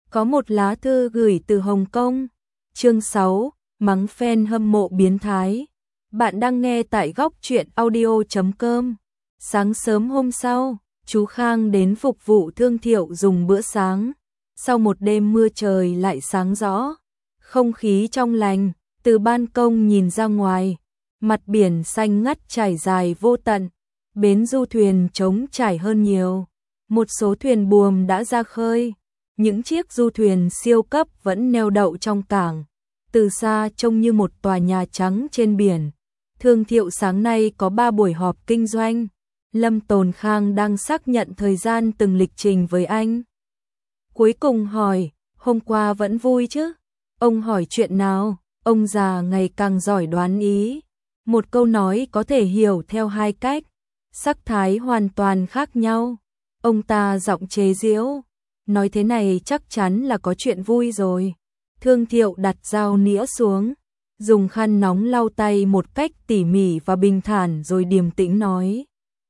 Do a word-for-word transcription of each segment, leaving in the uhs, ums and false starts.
Có một lá thư gửi từ Hồng Kông. Chương sáu, mắng fan hâm mộ biến thái. Bạn đang nghe tại góc truyện audio chấm com. Sáng sớm hôm sau, chú Khang đến phục vụ Thương Thiệu dùng bữa sáng. Sau một đêm mưa trời lại sáng rõ, không khí trong lành, từ ban công nhìn ra ngoài, mặt biển xanh ngắt trải dài vô tận, bến du thuyền trống trải hơn nhiều. Một số thuyền buồm đã ra khơi, những chiếc du thuyền siêu cấp vẫn neo đậu trong cảng, từ xa trông như một tòa nhà trắng trên biển. Thương Thiệu sáng nay có ba buổi họp kinh doanh. Lâm Tồn Khang đang xác nhận thời gian từng lịch trình với anh. Cuối cùng hỏi, hôm qua vẫn vui chứ? Ông hỏi chuyện nào? Ông già ngày càng giỏi đoán ý. Một câu nói có thể hiểu theo hai cách, sắc thái hoàn toàn khác nhau. Ông ta giọng chế giễu, nói thế này chắc chắn là có chuyện vui rồi. Thương Thiệu đặt dao nĩa xuống, dùng khăn nóng lau tay một cách tỉ mỉ và bình thản rồi điềm tĩnh nói.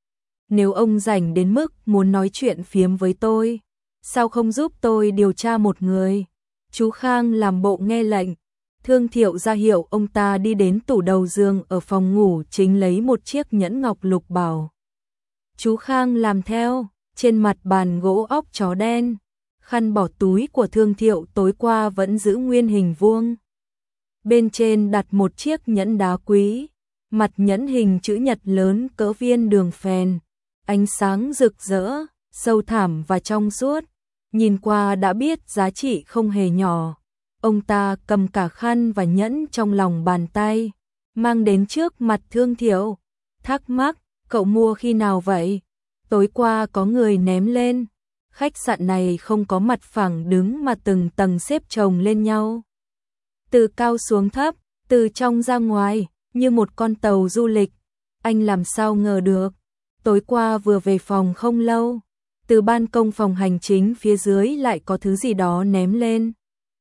Nếu ông rảnh đến mức muốn nói chuyện phiếm với tôi, sao không giúp tôi điều tra một người? Chú Khang làm bộ nghe lệnh. Thương Thiệu ra hiệu ông ta đi đến tủ đầu giường ở phòng ngủ chính lấy một chiếc nhẫn ngọc lục bảo. Chú Khang làm theo, trên mặt bàn gỗ óc chó đen, khăn bỏ túi của Thương Thiệu tối qua vẫn giữ nguyên hình vuông. Bên trên đặt một chiếc nhẫn đá quý, mặt nhẫn hình chữ nhật lớn cỡ viên đường phèn, ánh sáng rực rỡ, sâu thẳm và trong suốt, nhìn qua đã biết giá trị không hề nhỏ. Ông ta cầm cả khăn và nhẫn trong lòng bàn tay, mang đến trước mặt Thương Thiệu, thắc mắc, cậu mua khi nào vậy? Tối qua có người ném lên. Khách sạn này không có mặt phẳng đứng mà từng tầng xếp chồng lên nhau. Từ cao xuống thấp, từ trong ra ngoài, như một con tàu du lịch. Anh làm sao ngờ được. Tối qua vừa về phòng không lâu, từ ban công phòng hành chính phía dưới lại có thứ gì đó ném lên.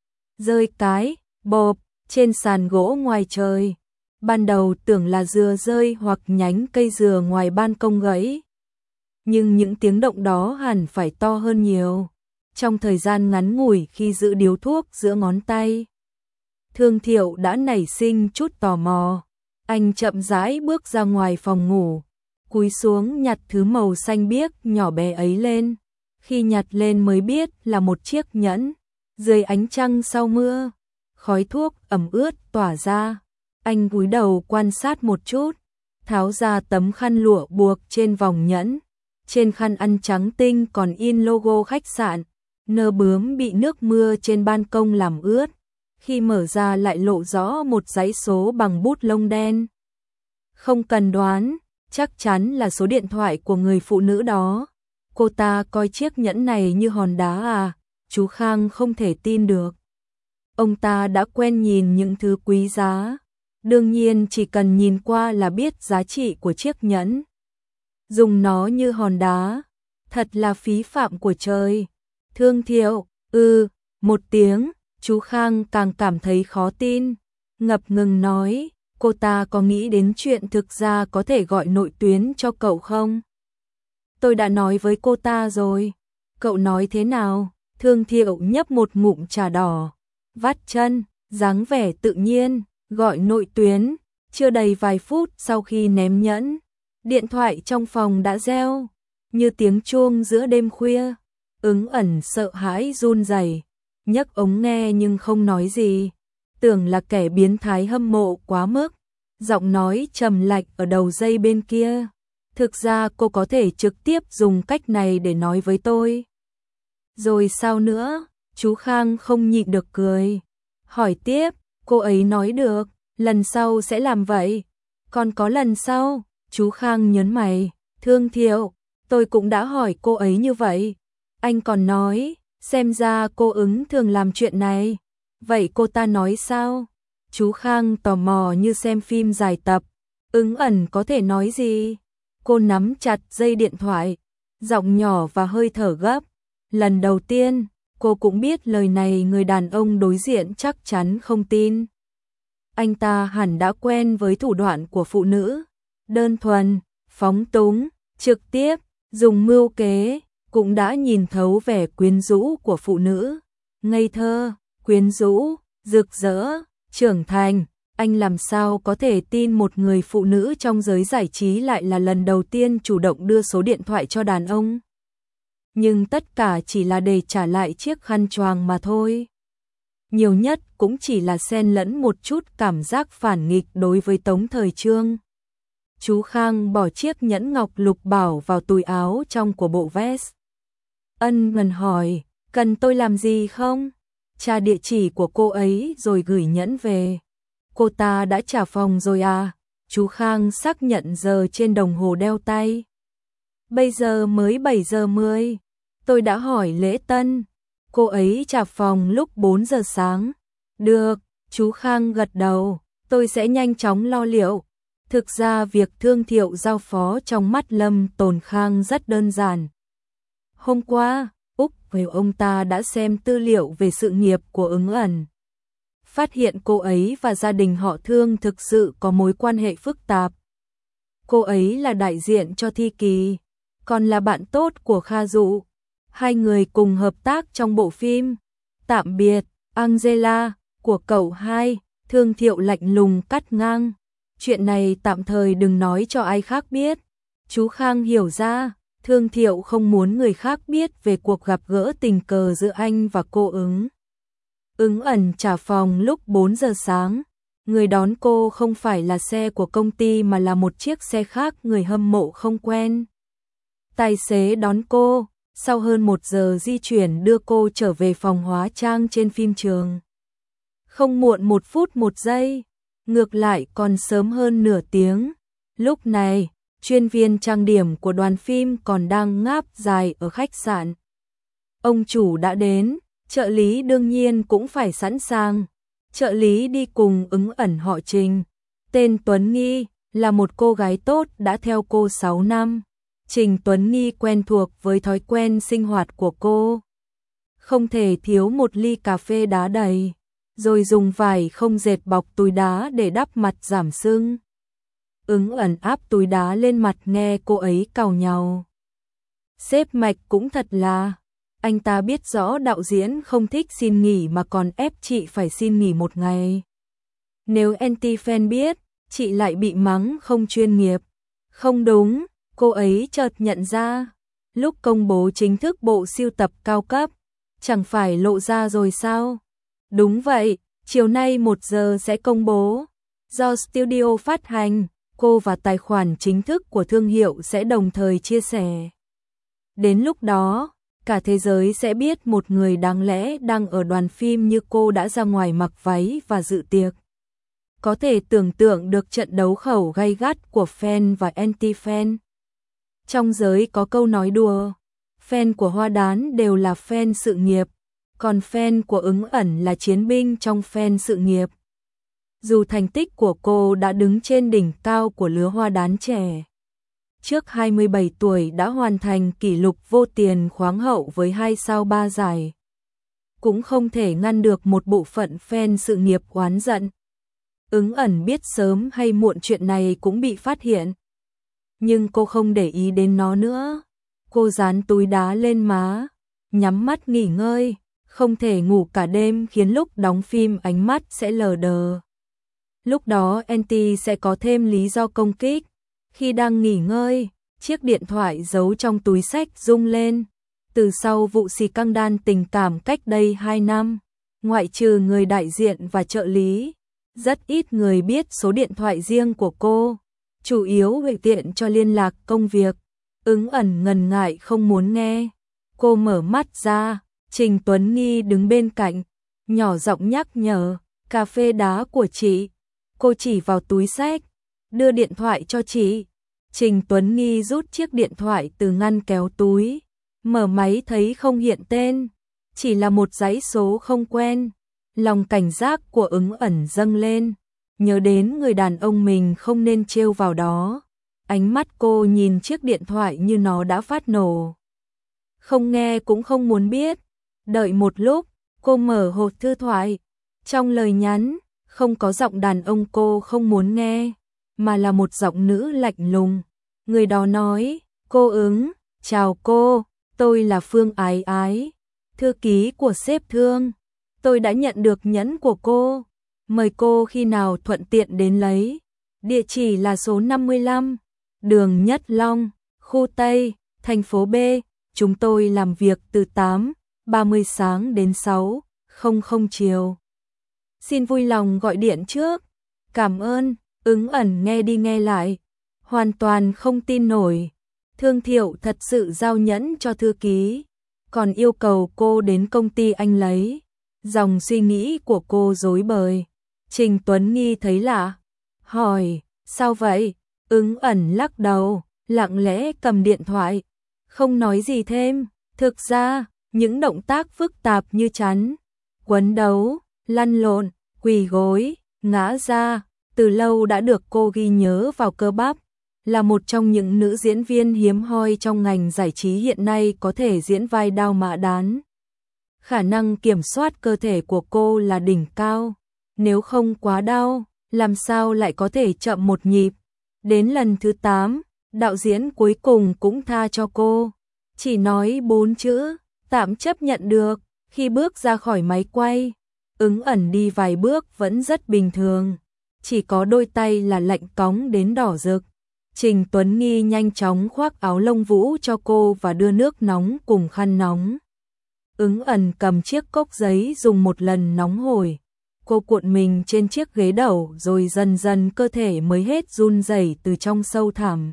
Rơi cái, bộp, trên sàn gỗ ngoài trời. Ban đầu tưởng là dừa rơi hoặc nhánh cây dừa ngoài ban công gãy. Nhưng những tiếng động đó hẳn phải to hơn nhiều. Trong thời gian ngắn ngủi khi giữ điếu thuốc giữa ngón tay, Thương Thiệu đã nảy sinh chút tò mò. Anh chậm rãi bước ra ngoài phòng ngủ, cúi xuống nhặt thứ màu xanh biếc nhỏ bé ấy lên. Khi nhặt lên mới biết là một chiếc nhẫn. Dưới ánh trăng sau mưa, khói thuốc ẩm ướt tỏa ra. Anh cúi đầu quan sát một chút, tháo ra tấm khăn lụa buộc trên vòng nhẫn. Trên khăn ăn trắng tinh còn in logo khách sạn. Nơ bướm bị nước mưa trên ban công làm ướt. Khi mở ra lại lộ rõ một dãy số bằng bút lông đen. Không cần đoán, chắc chắn là số điện thoại của người phụ nữ đó. Cô ta coi chiếc nhẫn này như hòn đá à? Chú Khang không thể tin được. Ông ta đã quen nhìn những thứ quý giá. Đương nhiên chỉ cần nhìn qua là biết giá trị của chiếc nhẫn. Dùng nó như hòn đá, thật là phí phạm của trời. Thương Thiệu, ư, ừ, một tiếng, chú Khang càng cảm thấy khó tin. Ngập ngừng nói, cô ta có nghĩ đến chuyện thực ra có thể gọi nội tuyến cho cậu không? Tôi đã nói với cô ta rồi. Cậu nói thế nào? Thương Thiệu nhấp một ngụm trà đỏ, vắt chân, dáng vẻ tự nhiên, gọi nội tuyến. Chưa đầy vài phút sau khi ném nhẫn, điện thoại trong phòng đã reo, như tiếng chuông giữa đêm khuya. Ứng ẩn sợ hãi run rẩy, nhấc ống nghe nhưng không nói gì, tưởng là kẻ biến thái hâm mộ quá mức. Giọng nói trầm lạnh ở đầu dây bên kia. Thực ra cô có thể trực tiếp dùng cách này để nói với tôi. Rồi sao nữa? Chú Khang không nhịn được cười. Hỏi tiếp, cô ấy nói được, lần sau sẽ làm vậy. Còn có lần sau? Chú Khang nhớn mày. Thương Thiệu, tôi cũng đã hỏi cô ấy như vậy. Anh còn nói, xem ra cô ứng thường làm chuyện này. Vậy cô ta nói sao? Chú Khang tò mò như xem phim dài tập. Ứng ẩn có thể nói gì? Cô nắm chặt dây điện thoại, giọng nhỏ và hơi thở gấp. Lần đầu tiên, cô cũng biết lời này người đàn ông đối diện chắc chắn không tin. Anh ta hẳn đã quen với thủ đoạn của phụ nữ. Đơn thuần, phóng túng, trực tiếp, dùng mưu kế, cũng đã nhìn thấu vẻ quyến rũ của phụ nữ. ngây thơ, quyến rũ, rực rỡ, trưởng thành. Anh làm sao có thể tin một người phụ nữ trong giới giải trí lại là lần đầu tiên chủ động đưa số điện thoại cho đàn ông. Nhưng tất cả chỉ là để trả lại chiếc khăn choàng mà thôi. Nhiều nhất cũng chỉ là xen lẫn một chút cảm giác phản nghịch đối với Tống Thời Trương. Chú Khang bỏ chiếc nhẫn ngọc lục bảo vào túi áo trong của bộ vest. Ân ngần hỏi, cần tôi làm gì không? Tra địa chỉ của cô ấy rồi gửi nhẫn về. Cô ta đã trả phòng rồi à? Chú Khang xác nhận giờ trên đồng hồ đeo tay. Bây giờ mới bảy giờ mười. Tôi đã hỏi lễ tân. Cô ấy trả phòng lúc bốn giờ sáng. Được, chú Khang gật đầu. Tôi sẽ nhanh chóng lo liệu. Thực ra việc thương Thiệu giao phó trong mắt Lâm Tồn Khang rất đơn giản. Hôm qua, Úc về ông ta đã xem tư liệu về sự nghiệp của Ứng Ẩn. Phát hiện cô ấy và gia đình họ Thương thực sự có mối quan hệ phức tạp. Cô ấy là đại diện cho Thi Kỳ, còn là bạn tốt của Kha Dụ. Hai người cùng hợp tác trong bộ phim Tạm biệt, Angela của cậu hai. Thương Thiệu lạnh lùng cắt ngang. Chuyện này tạm thời đừng nói cho ai khác biết. Chú Khang hiểu ra, Thương Thiệu không muốn người khác biết về cuộc gặp gỡ tình cờ giữa anh và cô Ứng. Ứng Ẩn trả phòng lúc bốn giờ sáng. Người đón cô không phải là xe của công ty mà là một chiếc xe khác người hâm mộ không quen. Tài xế đón cô, sau hơn một giờ di chuyển đưa cô trở về phòng hóa trang trên phim trường. Không muộn một phút một giây, ngược lại còn sớm hơn nửa tiếng. Lúc này, chuyên viên trang điểm của đoàn phim còn đang ngáp dài ở khách sạn. Ông chủ đã đến, trợ lý đương nhiên cũng phải sẵn sàng. Trợ lý đi cùng Ứng Ẩn họ Trình. Tên Tuấn Nghi, là một cô gái tốt đã theo cô sáu năm. Trình Tuấn Nghi quen thuộc với thói quen sinh hoạt của cô. Không thể thiếu một ly cà phê đá đầy, rồi dùng vải không dệt bọc túi đá để đắp mặt giảm sưng. Ứng Ẩn áp túi đá lên mặt nghe cô ấy càu nhàu. Sếp Mạch cũng thật là, anh ta biết rõ đạo diễn không thích xin nghỉ mà còn ép chị phải xin nghỉ một ngày. Nếu anti-fan biết, chị lại bị mắng không chuyên nghiệp. Không đúng, cô ấy chợt nhận ra, lúc công bố chính thức bộ sưu tập cao cấp, chẳng phải lộ ra rồi sao? Đúng vậy, chiều nay một giờ sẽ công bố. Do studio phát hành, cô và tài khoản chính thức của thương hiệu sẽ đồng thời chia sẻ. Đến lúc đó, cả thế giới sẽ biết một người đáng lẽ đang ở đoàn phim như cô đã ra ngoài mặc váy và dự tiệc. Có thể tưởng tượng được trận đấu khẩu gay gắt của fan và anti-fan. Trong giới có câu nói đùa, fan của Hoa Đán đều là fan sự nghiệp, còn fan của Ứng Ẩn là chiến binh trong fan sự nghiệp. Dù thành tích của cô đã đứng trên đỉnh cao của lứa Hoa Đán trẻ. Trước hai mươi bảy tuổi đã hoàn thành kỷ lục vô tiền khoáng hậu với hai sao ba giải. Cũng không thể ngăn được một bộ phận fan sự nghiệp oán giận. Ứng Ẩn biết sớm hay muộn chuyện này cũng bị phát hiện. Nhưng cô không để ý đến nó nữa. Cô dán túi đá lên má, nhắm mắt nghỉ ngơi, không thể ngủ cả đêm khiến lúc đóng phim ánh mắt sẽ lờ đờ. Lúc đó Anti sẽ có thêm lý do công kích. Khi đang nghỉ ngơi, chiếc điện thoại giấu trong túi xách rung lên. Từ sau vụ xì căng đan tình cảm cách đây hai năm, ngoại trừ người đại diện và trợ lý, rất ít người biết số điện thoại riêng của cô, chủ yếu để tiện cho liên lạc công việc. Ứng Ẩn ngần ngại không muốn nghe. Cô mở mắt ra, Trình Tuấn Nghi đứng bên cạnh, nhỏ giọng nhắc nhở, cà phê đá của chị. Cô chỉ vào túi xách, đưa điện thoại cho chị. Trình Tuấn Nghi rút chiếc điện thoại từ ngăn kéo túi, mở máy thấy không hiện tên, chỉ là một dãy số không quen. Lòng cảnh giác của Ứng Ẩn dâng lên, nhớ đến người đàn ông mình không nên trêu vào đó. Ánh mắt cô nhìn chiếc điện thoại như nó đã phát nổ. Không nghe cũng không muốn biết. Đợi một lúc, cô mở hộp thư thoại. Trong lời nhắn, không có giọng đàn ông cô không muốn nghe, mà là một giọng nữ lạnh lùng. Người đó nói, cô Ứng, chào cô, tôi là Phương Ái Ái. Thư ký của sếp Thương, tôi đã nhận được nhẫn của cô. Mời cô khi nào thuận tiện đến lấy. Địa chỉ là số năm mươi lăm, đường Nhất Long, khu Tây, thành phố B. Chúng tôi làm việc từ tám ba mươi sáng đến sáu không không chiều. Xin vui lòng gọi điện trước. Cảm ơn. Ứng ẩn nghe đi nghe lại, hoàn toàn không tin nổi. Thương Thiệu thật sự giao nhẫn cho thư ký, còn yêu cầu cô đến công ty anh lấy. Dòng suy nghĩ của cô rối bời. Trình Tuấn Nghi thấy lạ, hỏi, sao vậy? Ứng ẩn lắc đầu, lặng lẽ cầm điện thoại, không nói gì thêm. Thực ra, những động tác phức tạp như chắn, quấn đấu, lăn lộn, quỳ gối, ngã ra, từ lâu đã được cô ghi nhớ vào cơ bắp. Là một trong những nữ diễn viên hiếm hoi trong ngành giải trí hiện nay có thể diễn vai đao mã đán. Khả năng kiểm soát cơ thể của cô là đỉnh cao. Nếu không quá đau, làm sao lại có thể chậm một nhịp. Đến lần thứ tám, đạo diễn cuối cùng cũng tha cho cô. Chỉ nói bốn chữ, tạm chấp nhận được. Khi bước ra khỏi máy quay, Ứng ẩn đi vài bước vẫn rất bình thường. Chỉ có đôi tay là lạnh cóng đến đỏ rực. Trình Tuấn Nghi nhanh chóng khoác áo lông vũ cho cô và đưa nước nóng cùng khăn nóng. Ứng ẩn cầm chiếc cốc giấy dùng một lần nóng hổi. Cô cuộn mình trên chiếc ghế đầu rồi dần dần cơ thể mới hết run rẩy từ trong sâu thẳm.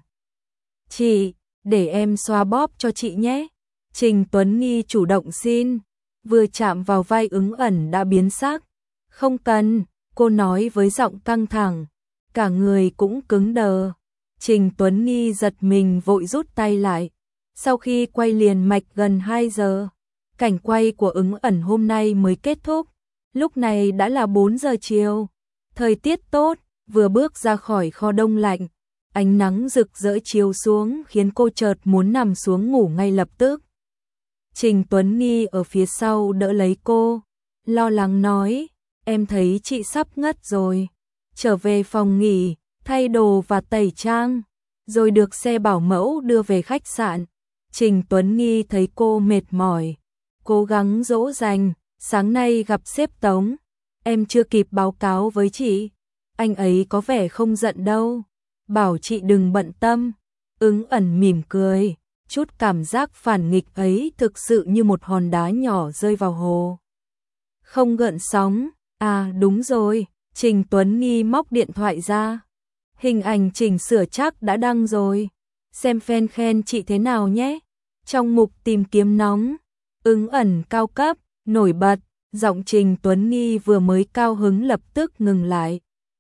Chị, để em xoa bóp cho chị nhé. Trình Tuấn Nghi chủ động xin, vừa chạm vào vai Ứng ẩn đã biến sắc. Không cần, cô nói với giọng căng thẳng, cả người cũng cứng đờ. Trình Tuấn Nghi giật mình vội rút tay lại. Sau khi quay liền mạch gần hai giờ, cảnh quay của Ứng ẩn hôm nay mới kết thúc. Lúc này đã là bốn giờ chiều, thời tiết tốt, vừa bước ra khỏi kho đông lạnh, ánh nắng rực rỡ chiếu xuống khiến cô chợt muốn nằm xuống ngủ ngay lập tức. Trình Tuấn Nghi ở phía sau đỡ lấy cô, lo lắng nói, em thấy chị sắp ngất rồi, trở về phòng nghỉ, thay đồ và tẩy trang, rồi được xe bảo mẫu đưa về khách sạn. Trình Tuấn Nghi thấy cô mệt mỏi, cố gắng dỗ dành. Sáng nay gặp sếp Tống, em chưa kịp báo cáo với chị, anh ấy có vẻ không giận đâu, bảo chị đừng bận tâm. Ứng ẩn mỉm cười, chút cảm giác phản nghịch ấy thực sự như một hòn đá nhỏ rơi vào hồ. Không gợn sóng. À đúng rồi, Trình Tuấn Nghi móc điện thoại ra. Hình ảnh chỉnh sửa chắc đã đăng rồi, xem fan khen chị thế nào nhé. Trong mục tìm kiếm nóng, Ứng ẩn cao cấp, nổi bật, giọng Trình Tuấn Nghi vừa mới cao hứng lập tức ngừng lại.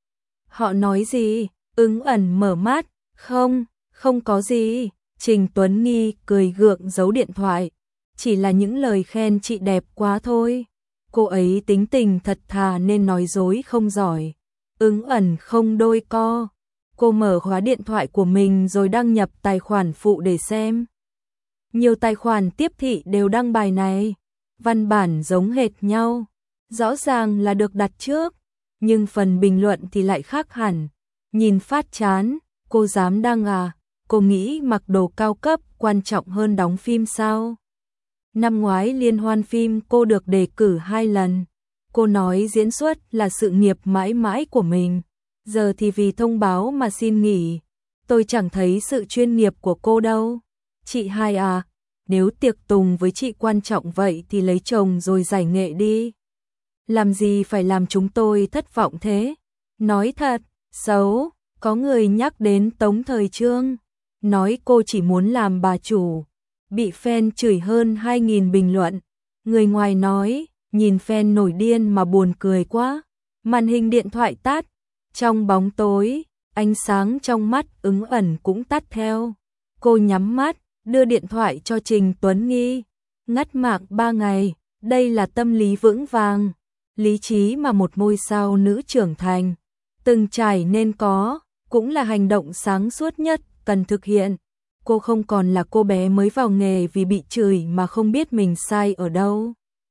Họ nói gì? Ứng ẩn mở mắt, không, không có gì. Trình Tuấn Nghi cười gượng giấu điện thoại, chỉ là những lời khen chị đẹp quá thôi. Cô ấy tính tình thật thà nên nói dối không giỏi. Ứng ẩn không đôi co, cô mở khóa điện thoại của mình rồi đăng nhập tài khoản phụ để xem. Nhiều tài khoản tiếp thị đều đăng bài này. Văn bản giống hệt nhau, rõ ràng là được đặt trước, nhưng phần bình luận thì lại khác hẳn. Nhìn phát chán, cô dám đăng à? Cô nghĩ mặc đồ cao cấp quan trọng hơn đóng phim sao? Năm ngoái liên hoan phim cô được đề cử hai lần. Cô nói diễn xuất là sự nghiệp mãi mãi của mình. Giờ thì vì thông báo mà xin nghỉ. Tôi chẳng thấy sự chuyên nghiệp của cô đâu. Chị hai à? Nếu tiệc tùng với chị quan trọng vậy thì lấy chồng rồi giải nghệ đi. Làm gì phải làm chúng tôi thất vọng thế? Nói thật, xấu, có người nhắc đến Tống Thời Trương, nói cô chỉ muốn làm bà chủ. Bị fan chửi hơn hai nghìn bình luận. Người ngoài nói, nhìn fan nổi điên mà buồn cười quá. Màn hình điện thoại tắt. Trong bóng tối, ánh sáng trong mắt Ứng ẩn cũng tắt theo. Cô nhắm mắt, đưa điện thoại cho Trình Tuấn Nghi. Ngắt mạng ba ngày, đây là tâm lý vững vàng, lý trí mà một ngôi sao nữ trưởng thành từng trải nên có, cũng là hành động sáng suốt nhất cần thực hiện. Cô không còn là cô bé mới vào nghề vì bị chửi mà không biết mình sai ở đâu,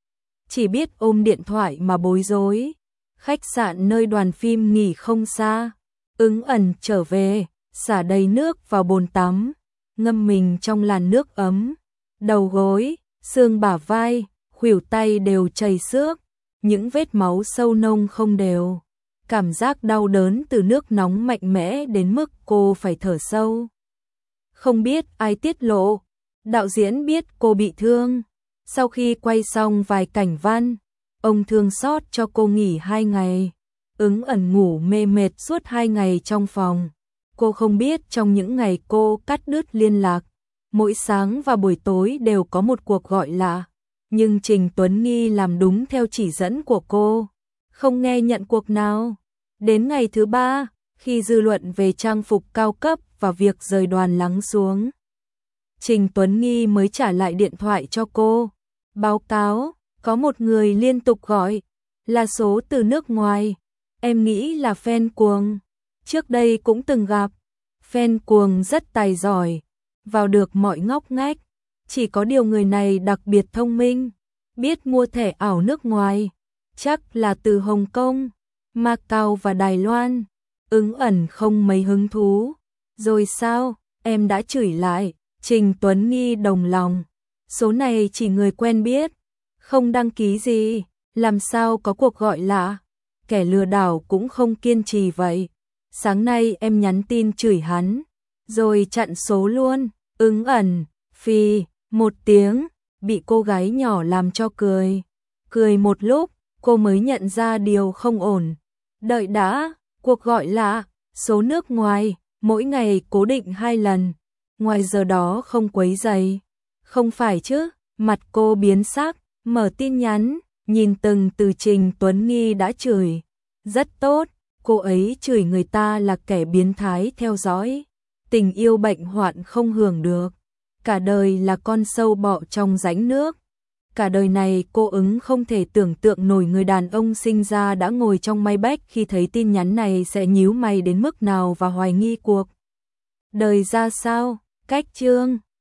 chỉ biết ôm điện thoại mà bối rối. Khách sạn nơi đoàn phim nghỉ không xa, Ứng ẩn trở về, xả đầy nước vào bồn tắm, ngâm mình trong làn nước ấm, đầu gối, xương bả vai, khuỷu tay đều chảy xước, những vết máu sâu nông không đều. Cảm giác đau đớn từ nước nóng mạnh mẽ đến mức cô phải thở sâu. Không biết ai tiết lộ, đạo diễn biết cô bị thương. Sau khi quay xong vài cảnh văn, ông thương xót cho cô nghỉ hai ngày. Ứng ẩn ngủ mê mệt suốt hai ngày trong phòng. Cô không biết trong những ngày cô cắt đứt liên lạc, mỗi sáng và buổi tối đều có một cuộc gọi lạ. Nhưng Trình Tuấn Nghi làm đúng theo chỉ dẫn của cô, không nghe nhận cuộc nào. Đến ngày thứ ba, khi dư luận về trang phục cao cấp và việc rời đoàn lắng xuống, Trình Tuấn Nghi mới trả lại điện thoại cho cô. Báo cáo, có một người liên tục gọi, là số từ nước ngoài. Em nghĩ là fan cuồng. Trước đây cũng từng gặp. Fan cuồng rất tài giỏi, vào được mọi ngóc ngách. Chỉ có điều người này đặc biệt thông minh, biết mua thẻ ảo nước ngoài. Chắc là từ Hồng Kông, Macau và Đài Loan. Ứng ẩn không mấy hứng thú. Rồi sao, em đã chửi lại. Trình Tuấn Nghi đồng lòng. Số này chỉ người quen biết, không đăng ký gì, làm sao có cuộc gọi lạ. Kẻ lừa đảo cũng không kiên trì vậy. Sáng nay em nhắn tin chửi hắn, rồi chặn số luôn. Ứng ẩn, phì, một tiếng, bị cô gái nhỏ làm cho cười. Cười một lúc, cô mới nhận ra điều không ổn. Đợi đã, cuộc gọi lạ, số nước ngoài, mỗi ngày cố định hai lần. Ngoài giờ đó không quấy rầy. Không phải chứ, mặt cô biến sắc, mở tin nhắn, nhìn từng từ Trình Tuấn Nghi đã chửi. Rất tốt, cô ấy chửi người ta là kẻ biến thái theo dõi. Tình yêu bệnh hoạn không hưởng được. Cả đời là con sâu bọ trong rãnh nước. Cả đời này cô Ứng không thể tưởng tượng nổi người đàn ông sinh ra đã ngồi trong Maybach khi thấy tin nhắn này sẽ nhíu mày đến mức nào và hoài nghi cuộc đời ra sao. Cách chương